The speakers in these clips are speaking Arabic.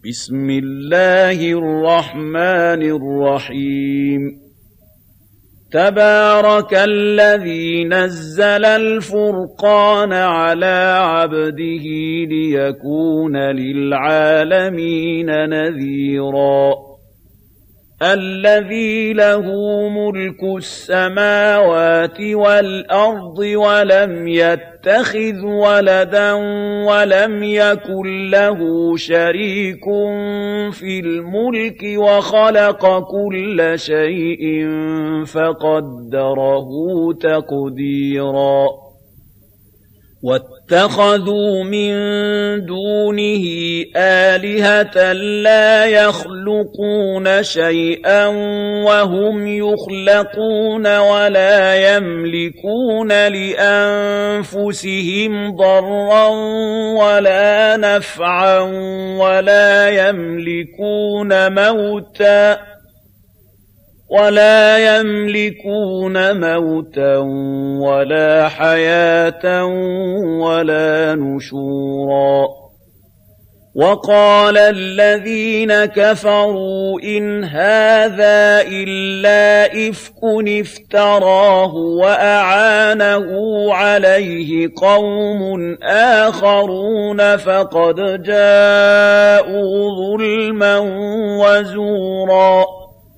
بسم الله الرحمن الرحيم تبارك الذي نزل الفرقان على عبده ليكون للعالمين نذيرا الذي له ملك السماوات والأرض ولم يتخذ ولدا ولم يكن له شريك في الملك وخلق كل شيء فقدره تقديرا واتخذوا من دونه آلهة لا يخلقون شيئا وهم يخلقون ولا يملكون لأنفسهم ضرا ولا نفعا ولا يملكون موتا ولا حياة ولا نشورا وقال الذين كفروا إن هذا إلا إفك افتراه وأعانه عليه قوم آخرون فقد جاءوا ظلما وزورا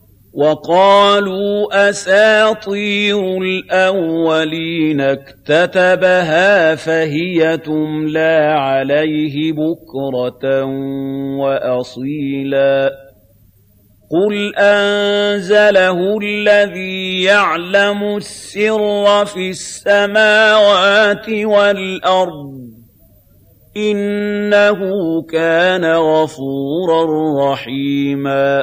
وقالوا أساطير الأولين اكتتبها فهي تملى عليه بكرة وأصيلا قل أنزله الذي يعلم السر في السماوات والأرض إنه كان غفورا رحيما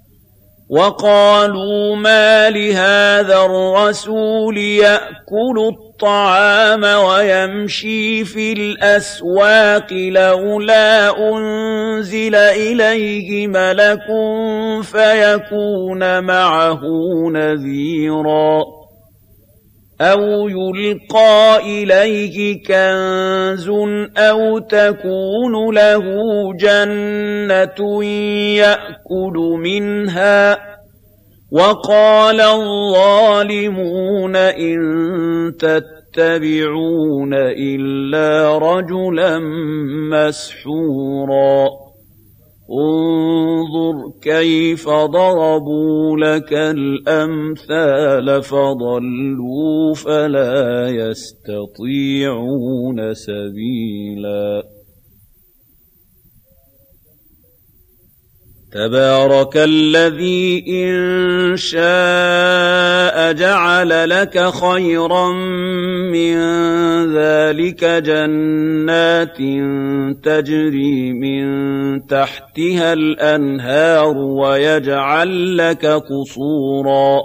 وقالوا ما لهذا الرسول يأكل الطعام ويمشي في الأسواق لولا أنزل إليه ملك فيكون معه نذيرا أو يلقى إليه كنز أو تكون له جنة يأكل منها وقال الظالمون إن تتبعون إلا رجلا مسحورا انظر كيف ضربوا لك الأمثال فضلوا فلا يستطيعون سبيلا تبارك الذي إن شاء جعل لك خيرا من ذلك جنات تجري من تحتها الأنهار ويجعل لك قصورا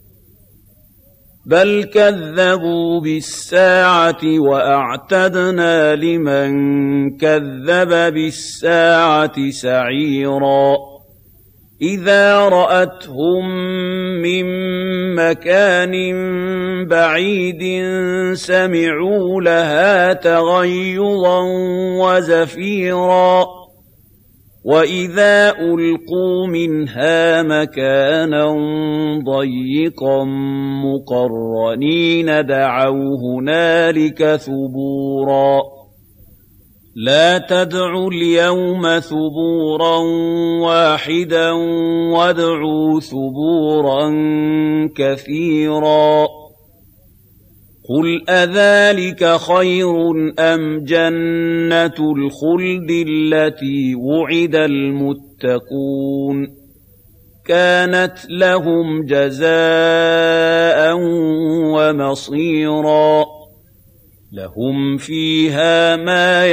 بل كذبوا بالساعة وأعتدنا لمن كذب بالساعة سعيرا إذا رأتهم من مكان بعيد سمعوا لها تغيظا وزفيرا وإذا ألقوا منها مكانا ضيقا مقرنين دعوا هنالك ثبورا لا تدعوا اليوم ثبورا واحدا وادعوا ثبورا كثيرا قل أذلك خير أم جنة الخلد التي وعد المتقون كانت لهم جزاء ومصيرا لهم فيها ما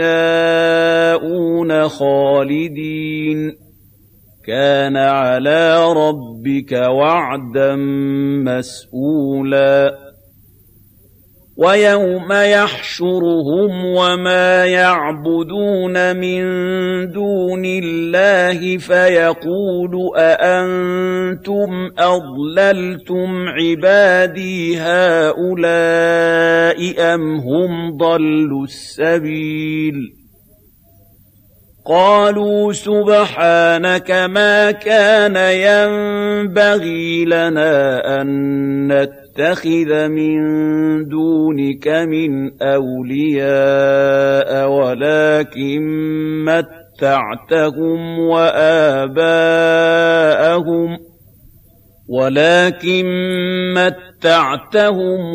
يشاءون خالدين كان على ربك وعدا مسئولا ويوم يحشرهم وما يعبدون من دون الله فيقول أأنتم أضللتم عبادي هؤلاء أم هم ضلوا السبيل قالوا سبحانك ما كان ينبغي لنا أن نتخذ من دونك من أولياء ولكن متعتهم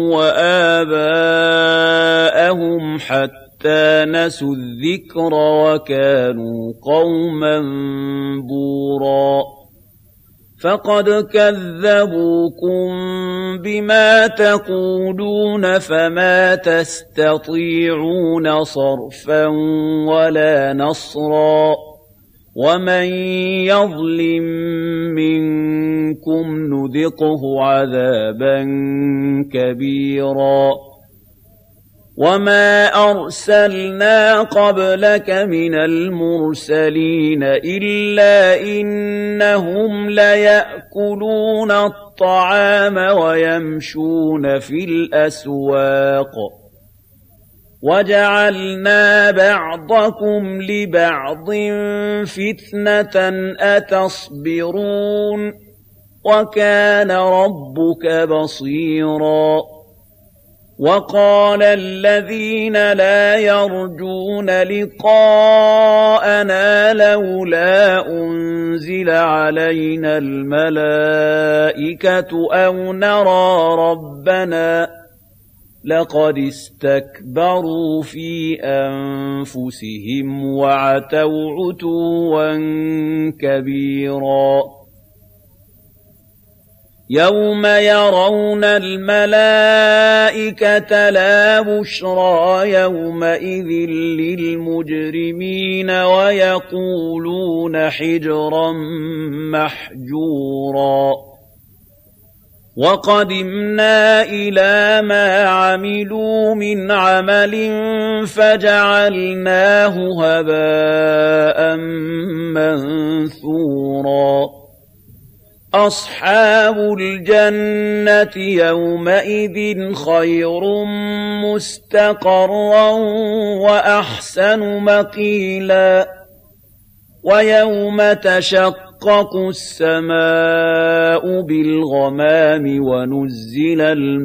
وآباءهم حتى نسوا الذكر وكانوا قوما بورا فقد كذبوكم بما تقولون فما تستطيعون صرفا ولا نصرا ومن يظلم منكم نذقه عذابا كبيرا وما أرسلنا قبلك من المرسلين إلا إنهم ليأكلون الطعام ويمشون في الأسواق وجعلنا بعضكم لبعض فتنة أتصبرون وكان ربك بصيرا وقال الذين لا يرجون لقاءنا لولا أنزل علينا الملائكة أو نرى ربنا لقد استكبروا في أنفسهم وعتوا عتوا كبيرا يوم يرون الملائكة لا بشرى يومئذ للمجرمين ويقولون حجرا محجورا وقدمنا إلى ما عملوا من عمل فجعلناه هباء منثورا أصحاب الجنة يومئذ خير مستقرا وأحسن مقيلا ويوم تشقق السماء بالغمام ونزل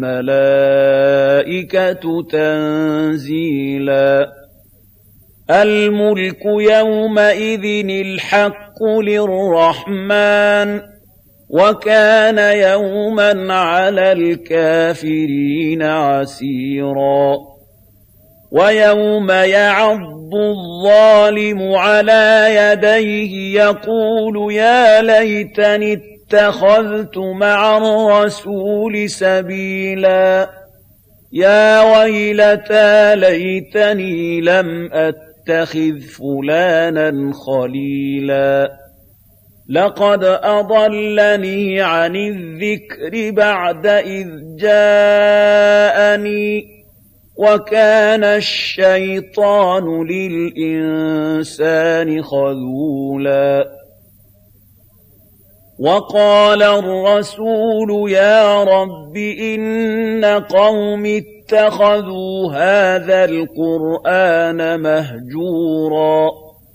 الملائكة تنزيلا الملك يومئذ الحق للرحمن وكان يوما على الكافرين عسيرا ويوم يعض الظالم على يديه يقول يا ليتني اتخذت مع الرسول سبيلا يا ويلتى ليتني لم أتخذ فلانا خليلا لقد أضلني عن الذكر بعد إذ جاءني وكان الشيطان للإنسان خذولا وقال الرسول يا رب إن قوم اتخذوا هذا القرآن مهجورا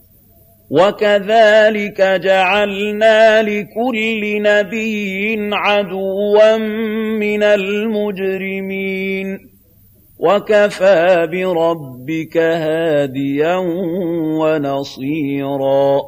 وكذلك جعلنا لكل نبي عدوا من المجرمين وكفى بربك هاديا ونصيرا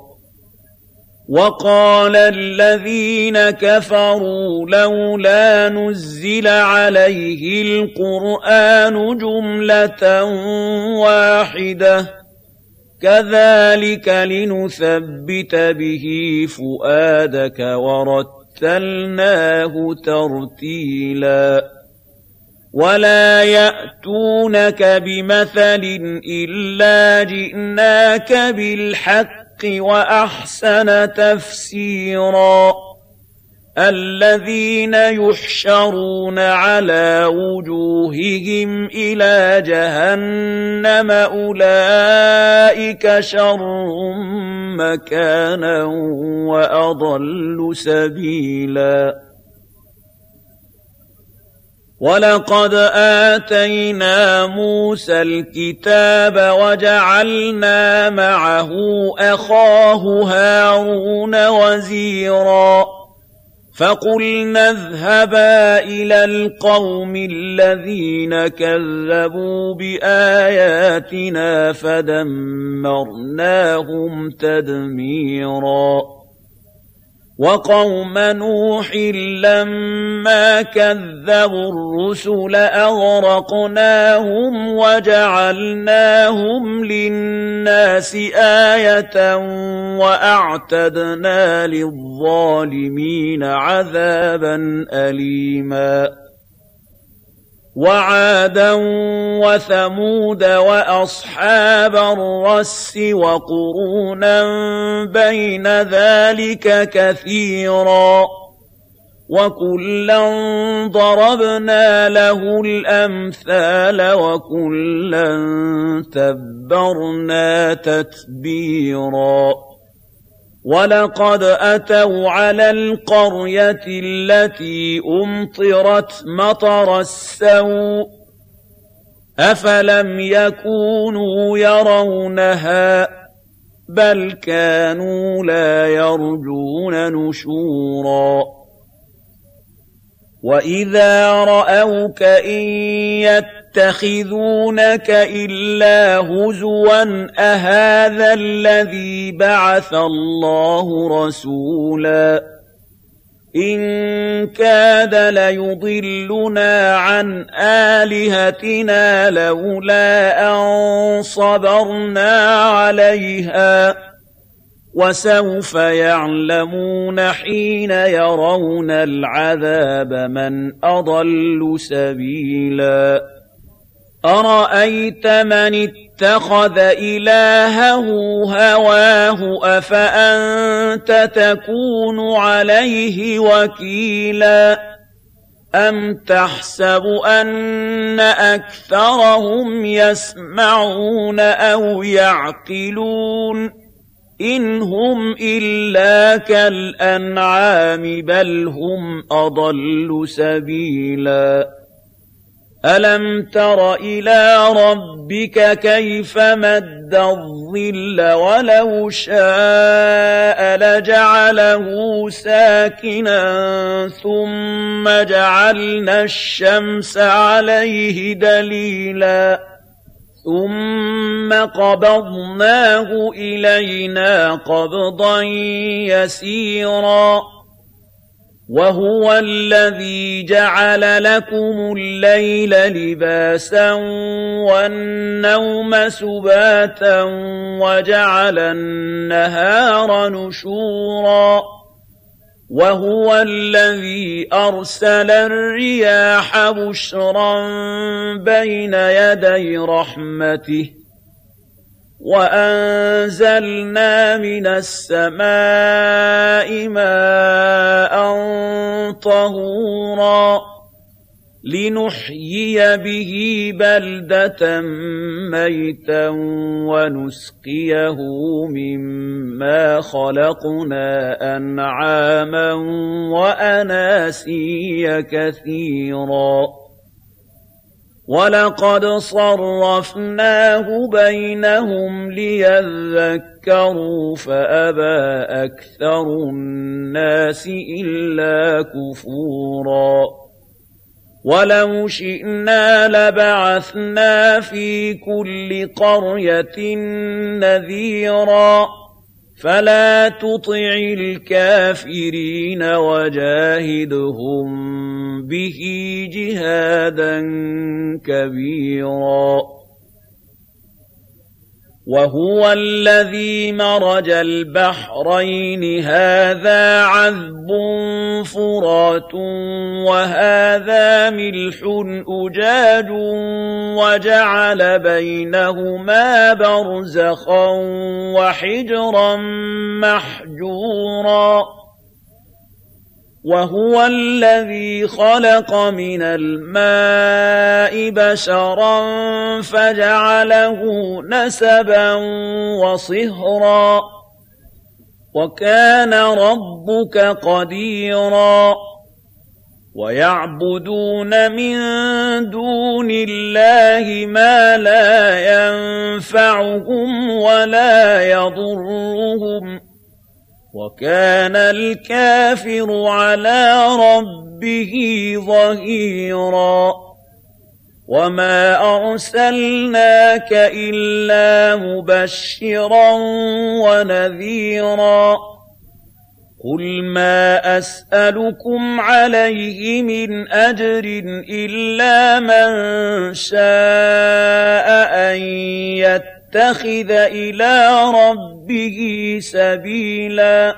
وقال الذين كفروا لولا نزل عليه القرآن جملة واحدة كذلك لنثبت به فؤادك ورتلناه ترتيلا ولا يأتونك بمثل إلا جئناك بالحق وأحسن تفسيرا الذين يحشرون على وجوههم إلى جهنم أولئك شر مكانا وأضل سبيلا وَلَقَدْ آتَيْنَا مُوسَى الْكِتَابَ وَجَعَلْنَا مَعَهُ أَخَاهُ هَارُونَ وَزِيرًا فَقُلْنَا اذْهَبَا إِلَى الْقَوْمِ الَّذِينَ كَذَّبُوا بِآيَاتِنَا فَدَمَّرْنَاهُمْ تَدْمِيرًا وَقَوْمَ نُوحٍ لَّمَّا كَذَّبُوا الرُّسُلَ أَغْرَقْنَاهُمْ وَجَعَلْنَاهُمْ لِلنَّاسِ آيَةً وَأَعْتَدْنَا لِلظَّالِمِينَ عَذَابًا أَلِيمًا وَعَادًا وَثَمُودَ وَأَصْحَابَ الرَّسِّ وَقُرُونًا بَيْنَ ذَلِكَ كَثِيرًا وَكُلًّا ضَرَبْنَا لَهُ الْأَمْثَالَ وَكُلًّا تَبَّرْنَا تَتْبِيرًا وَلَقَدْ أَتَوْا عَلَى الْقَرْيَةِ الَّتِي أُمْطِرَتْ مَطَرَ السَّوْءِ أَفَلَمْ يَكُونُوا يَرَوْنَهَا بَلْ كَانُوا لَا يَرْجُونَ نُشُورًا وَإِذَا رَأَوْكَ إِن يَتَّخِذُونَكَ إِلَّا هُزُوًا أَهَٰذَا الَّذِي بَعَثَ اللَّهُ رَسُولًا إِن كَادَ لَيُضِلُّنَا عَنْ آلِهَتِنَا لَوْلَا أَن صَبَرْنَا عَلَيْهَا وَسَوْفَ يَعْلَمُونَ حِينَ يَرَوْنَ الْعَذَابَ مَنْ أَضَلُّ سَبِيلًا أَرَأَيْتَ مَنِ اتَّخَذَ إِلَٰهَهُ هَوَاهُ أَفَأَنتَ تَكُونُ عَلَيْهِ وَكِيلًا أَمْ تَحْسَبُ أَنَّ أَكْثَرَهُمْ يَسْمَعُونَ أَوْ يَعْقِلُونَ إِنْ هُمْ إِلَّا كَالْأَنْعَامِ بَلْ هُمْ أَضَلُّ سَبِيلًا أَلَمْ تَرَ إِلَىٰ رَبِّكَ كَيْفَ مَدَّ الظِّلَّ وَلَوْ شَاءَ لَجَعَلَهُ سَاكِنًا ثُمَّ جَعَلْنَا الشَّمْسَ عَلَيْهِ دَلِيلًا ثُمَّ قَبَضْنَاهُ إِلَيْنَا قَبْضًا يَسِيرًا وَهُوَ الَّذِي جَعَلَ لَكُمُ اللَّيْلَ لِبَاسًا وَالنَّوْمَ سُبَاتًا وَجَعَلَ النَّهَارَ نُشُورًا وَهُوَ الَّذِي أَرْسَلَ الرِّيَاحَ بُشْرًا بَيْنَ يَدَيْ رَحْمَتِهِ وَأَنزَلْنَا مِنَ السَّمَاءِ مَاءً طَهُورًا لِنُحْيِيَ بِهِ بَلْدَةً مَّيْتًا وَنُسْقِيَهُ مِمَّا خَلَقْنَا أَنْعَامًا وَأَنَاسِيَّ كَثِيرًا وَلَقَدْ صَرَّفْنَاهُ بَيْنَهُمْ لِيَذَّكَّرُوا فَأَبَىٰ أَكْثَرُ النَّاسِ إِلَّا كُفُورًا وَلَوْ شِئْنَا لَبَعَثْنَا فِي كُلِّ قَرْيَةٍ نَّذِيرًا فَلَا تُطِعِ الْكَافِرِينَ وَجَاهِدْهُم بِهِ جِهَادًا كَبِيرًا وَهُوَ الَّذِي مَرَجَ الْبَحْرَيْنِ هَٰذَا عَذْبٌ فُرَاتٌ وَهَٰذَا مِلْحٌ أُجَاجٌ وَجَعَلَ بَيْنَهُمَا بَرْزَخًا وَحِجْرًا مَّحْجُورًا وَهُوَ الَّذِي خَلَقَ مِنَ الْمَاءِ بَشَرًا فَجَعَلَهُ نَسَبًا وَصِهْرًا وَكَانَ رَبُّكَ قَدِيرًا ويعبدون من دون الله ما لا ينفعهم ولا يضرهم وكان الكافر على ربه ظهيرا وما أرسلناك إلا مبشرا ونذيرا قل ما أسألكم عليه من أجر إلا من شاء أن يتخذ إلى ربه سبيلا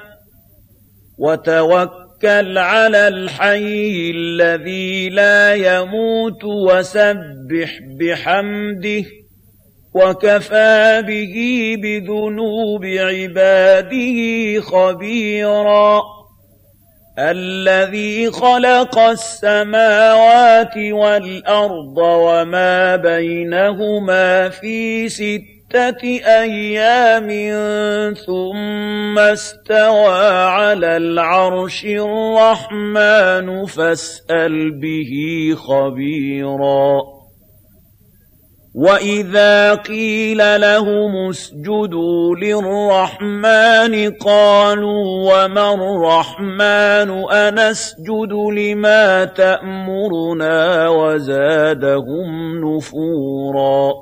وتوكل على الحي الذي لا يموت وسبح بحمده وكفى به بذنوب عباده خبيرا الذي خلق السماوات والأرض وما بينهما في 6 أيام ثم استوى على العرش الرحمن فاسأل به خبيرا وإذا قيل لهم اسجدوا للرحمن قالوا وما الرحمن أنسجد لما تأمرنا وزادهم نفورا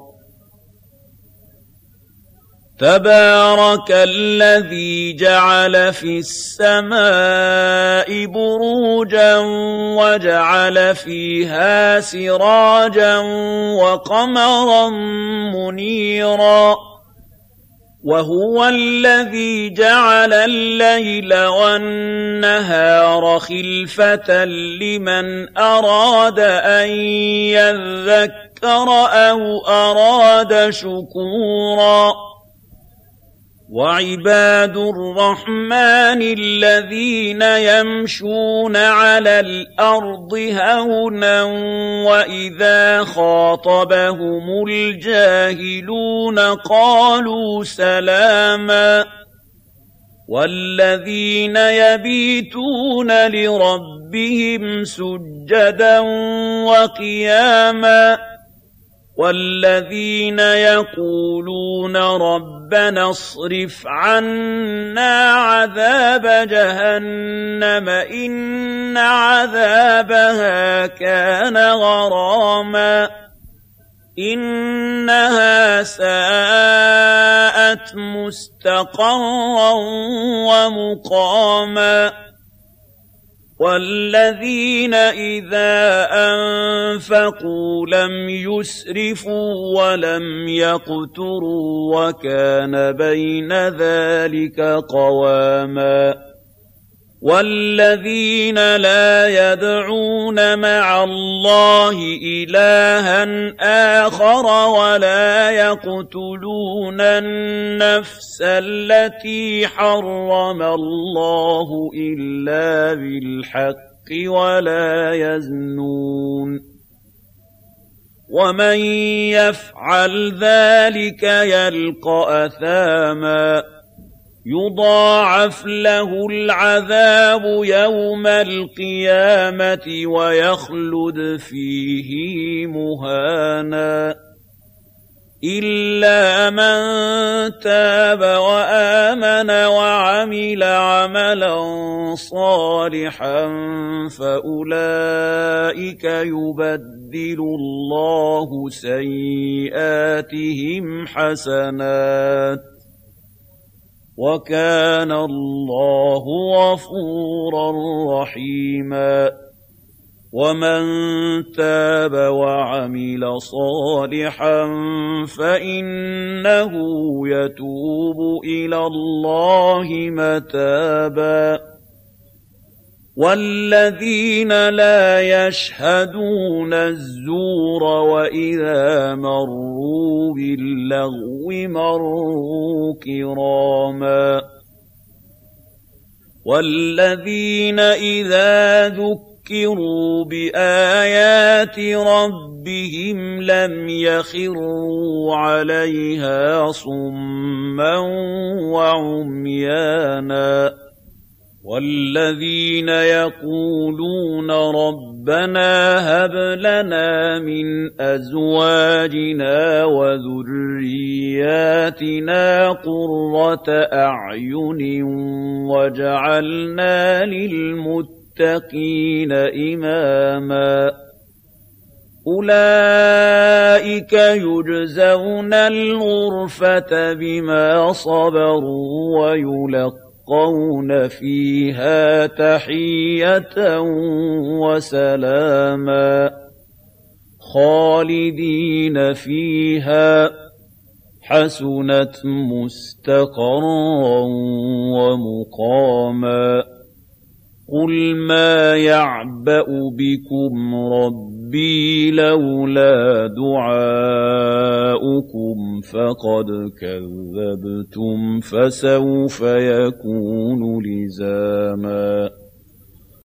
تبارك الذي جعل في السماء بروجا وجعل فيها سراجا وقمرا منيرا وهو الذي جعل الليل والنهار خلفة لمن أراد أن يذكر أو أراد شكورا وعباد الرحمن الذين يمشون على الأرض هونا وإذا خاطبهم الجاهلون قالوا سلاما والذين يبيتون لربهم سجدا وقياما والذين يقولون ربنا اصرف عنا عذاب جهنم إن عذابها كان غراما إنها ساءت مستقرا ومقاما والذين إذا أنفقوا لم يسرفوا ولم يقتروا وكان بين ذلك قواما والذين لا يدعون مع الله إلها آخر ولا يقتلون النفس التي حرم الله إلا بالحق ولا يزنون ومن يفعل ذلك يلقى أثاما يضاعف له العذاب يوم القيامة ويخلد فيه مهانا إلا من تاب وآمن وعمل عملا صالحا فأولئك يبدل الله سيئاتهم حسنات وكان الله غفورا رحيما ومن تاب وعمل صالحا فإنه يتوب إلى الله متابا والذين لا يشهدون الزور وإذا مروا باللغو مروا كراما والذين إذا ذكروا بآيات ربهم لم يخروا عليها صما وعميانا وَالَّذِينَ يَقُولُونَ رَبَّنَا هَبْ لَنَا مِنْ أَزْوَاجِنَا وَذُرِّيَّاتِنَا قُرَّةَ أَعْيُنٍ وَاجْعَلْنَا لِلْمُتَّقِينَ إِمَامًا أُولَئِكَ يُجْزَوْنَ الْغُرْفَةَ بِمَا صَبَرُوا وَيُلَقَّوْنَ فِيهَا تَحِيَّةً وَسَلَامًا خَالِدِينَ فِيهَا حَسُنَتْ مُسْتَقَرًّا وَمُقَامًا قُلْ مَا يَعْبَأُ بِكُمْ رَبِّي لَوْلَا دُعَاؤُكُمْ فَقَدْ كَذَّبْتُمْ فَسَوْفَ يَكُونُ لِزَامًا